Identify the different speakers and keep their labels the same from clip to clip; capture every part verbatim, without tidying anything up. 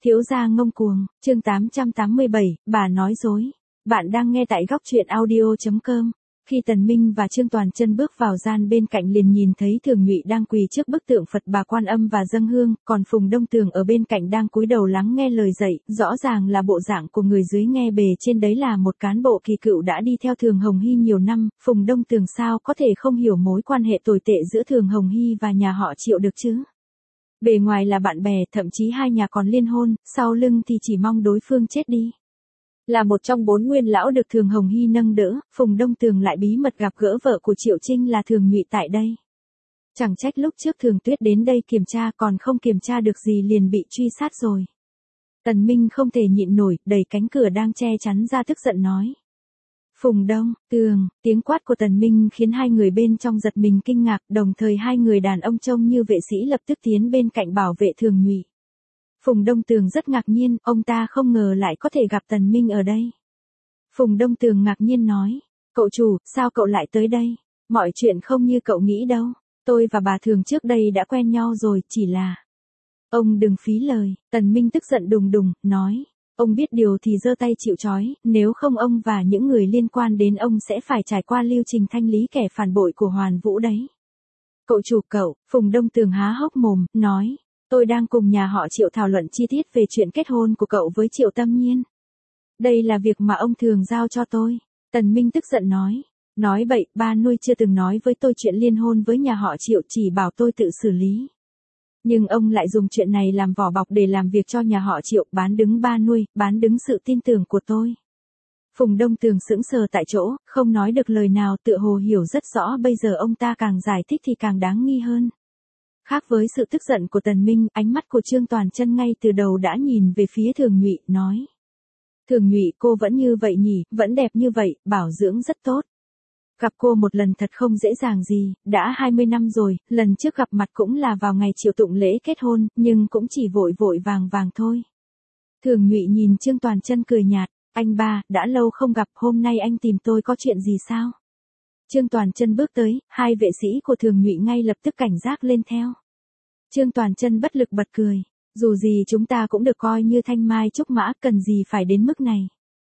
Speaker 1: Thiếu gia ngông cuồng, chương tám trăm tám mươi bảy, bà nói dối. Bạn đang nghe tại góc truyện audio chấm com. Khi Tần Minh và Trương Toàn Chân bước vào gian bên cạnh liền nhìn thấy Thường Nhụy đang quỳ trước bức tượng Phật Bà Quan Âm và dâng hương, còn Phùng Đông Tường ở bên cạnh đang cúi đầu lắng nghe lời dạy, rõ ràng là bộ dạng của người dưới nghe bề trên đấy là một cán bộ kỳ cựu đã đi theo Thường Hồng Hy nhiều năm, Phùng Đông Tường sao có thể không hiểu mối quan hệ tồi tệ giữa Thường Hồng Hy và nhà họ Triệu được chứ? Bề ngoài là bạn bè, thậm chí hai nhà còn liên hôn, sau lưng thì chỉ mong đối phương chết đi. Là một trong bốn nguyên lão được Thường Hồng Hy nâng đỡ, Phùng Đông Tường lại bí mật gặp gỡ vợ của Triệu Trinh là Thường Nhụy tại đây. Chẳng trách lúc trước Thường Tuyết đến đây kiểm tra còn không kiểm tra được gì liền bị truy sát rồi. Tần Minh không thể nhịn nổi, đẩy cánh cửa đang che chắn ra tức giận nói. Phùng Đông Tường, tiếng quát của Tần Minh khiến hai người bên trong giật mình kinh ngạc, đồng thời hai người đàn ông trông như vệ sĩ lập tức tiến bên cạnh bảo vệ Thường Nhụy. Phùng Đông Tường rất ngạc nhiên, ông ta không ngờ lại có thể gặp Tần Minh ở đây. Phùng Đông Tường ngạc nhiên nói, cậu chủ, sao cậu lại tới đây? Mọi chuyện không như cậu nghĩ đâu, tôi và bà Thường trước đây đã quen nhau rồi, chỉ là... Ông đừng phí lời, Tần Minh tức giận đùng đùng, nói, ông biết điều thì giơ tay chịu trói, nếu không ông và những người liên quan đến ông sẽ phải trải qua lưu trình thanh lý kẻ phản bội của Hoàn Vũ đấy. Cậu chủ cậu, Phùng Đông Tường há hốc mồm, nói. Tôi đang cùng nhà họ Triệu thảo luận chi tiết về chuyện kết hôn của cậu với Triệu Tâm Nhiên. Đây là việc mà ông Thường giao cho tôi. Tần Minh tức giận nói. Nói bậy, ba nuôi chưa từng nói với tôi chuyện liên hôn với nhà họ Triệu, chỉ bảo tôi tự xử lý. Nhưng ông lại dùng chuyện này làm vỏ bọc để làm việc cho nhà họ Triệu, bán đứng ba nuôi, bán đứng sự tin tưởng của tôi. Phùng Đông Tường sững sờ tại chỗ, không nói được lời nào, tựa hồ hiểu rất rõ bây giờ ông ta càng giải thích thì càng đáng nghi hơn. Khác với sự tức giận của Tần Minh, ánh mắt của Trương Toàn Chân ngay từ đầu đã nhìn về phía Thường Nhụy, nói. Thường Nhụy, cô vẫn như vậy nhỉ, vẫn đẹp như vậy, bảo dưỡng rất tốt. Gặp cô một lần thật không dễ dàng gì, đã hai mươi năm rồi, lần trước gặp mặt cũng là vào ngày Triệu tụng lễ kết hôn, nhưng cũng chỉ vội vội vàng vàng thôi. Thường Nhụy nhìn Trương Toàn Chân cười nhạt, anh ba, đã lâu không gặp, hôm nay anh tìm tôi có chuyện gì sao? Trương Toàn Chân bước tới, hai vệ sĩ của Thường Nhụy ngay lập tức cảnh giác lên theo. Trương Toàn Chân bất lực bật cười, dù gì chúng ta cũng được coi như thanh mai trúc mã, cần gì phải đến mức này.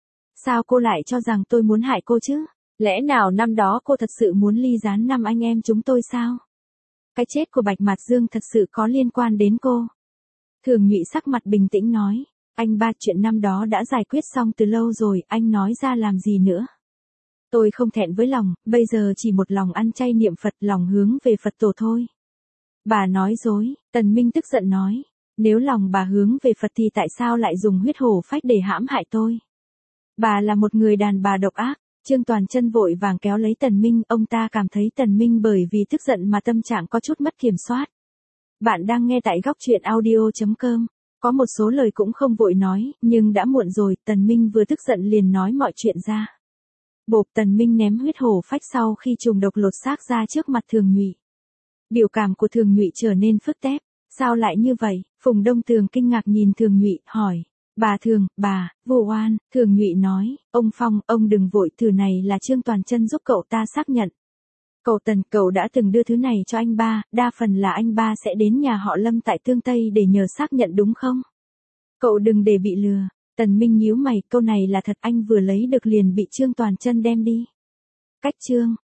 Speaker 1: Sao cô lại cho rằng tôi muốn hại cô chứ? Lẽ nào năm đó cô thật sự muốn ly gián năm anh em chúng tôi sao? Cái chết của Bạch Mạt Dương thật sự có liên quan đến cô? Thường Nhụy sắc mặt bình tĩnh nói, anh ba, chuyện năm đó đã giải quyết xong từ lâu rồi, anh nói ra làm gì nữa? Tôi không thẹn với lòng, bây giờ chỉ một lòng ăn chay niệm Phật, lòng hướng về Phật tổ thôi. Bà nói dối, Tần Minh tức giận nói, nếu lòng bà hướng về Phật thì tại sao lại dùng huyết hổ phách để hãm hại tôi? Bà là một người đàn bà độc ác. Trương Toàn Chân vội vàng kéo lấy Tần Minh, ông ta cảm thấy Tần Minh bởi vì tức giận mà tâm trạng có chút mất kiểm soát. Bạn đang nghe tại góc truyện audio chấm com. Có một số lời cũng không vội nói, nhưng đã muộn rồi, Tần Minh vừa tức giận liền nói mọi chuyện ra. Bộp, Tần Minh ném huyết hổ phách sau khi trùng độc lột xác ra trước mặt Thường Nhụy. Biểu cảm của Thường Nhụy trở nên phức tạp, sao lại như vậy? Phùng Đông Tường kinh ngạc nhìn Thường Nhụy, hỏi. Bà Thường, bà, vu oan. Thường Nhụy nói, ông Phong, ông đừng vội, thứ này là Trương Toàn Chân giúp cậu ta xác nhận. Cậu Tần, cậu đã từng đưa thứ này cho anh ba, đa phần là anh ba sẽ đến nhà họ Lâm tại Tương Tây để nhờ xác nhận đúng không? Cậu đừng để bị lừa. Tần Minh nhíu mày, câu này là thật, anh vừa lấy được liền bị Trương Toàn Chân đem đi. Cách Trương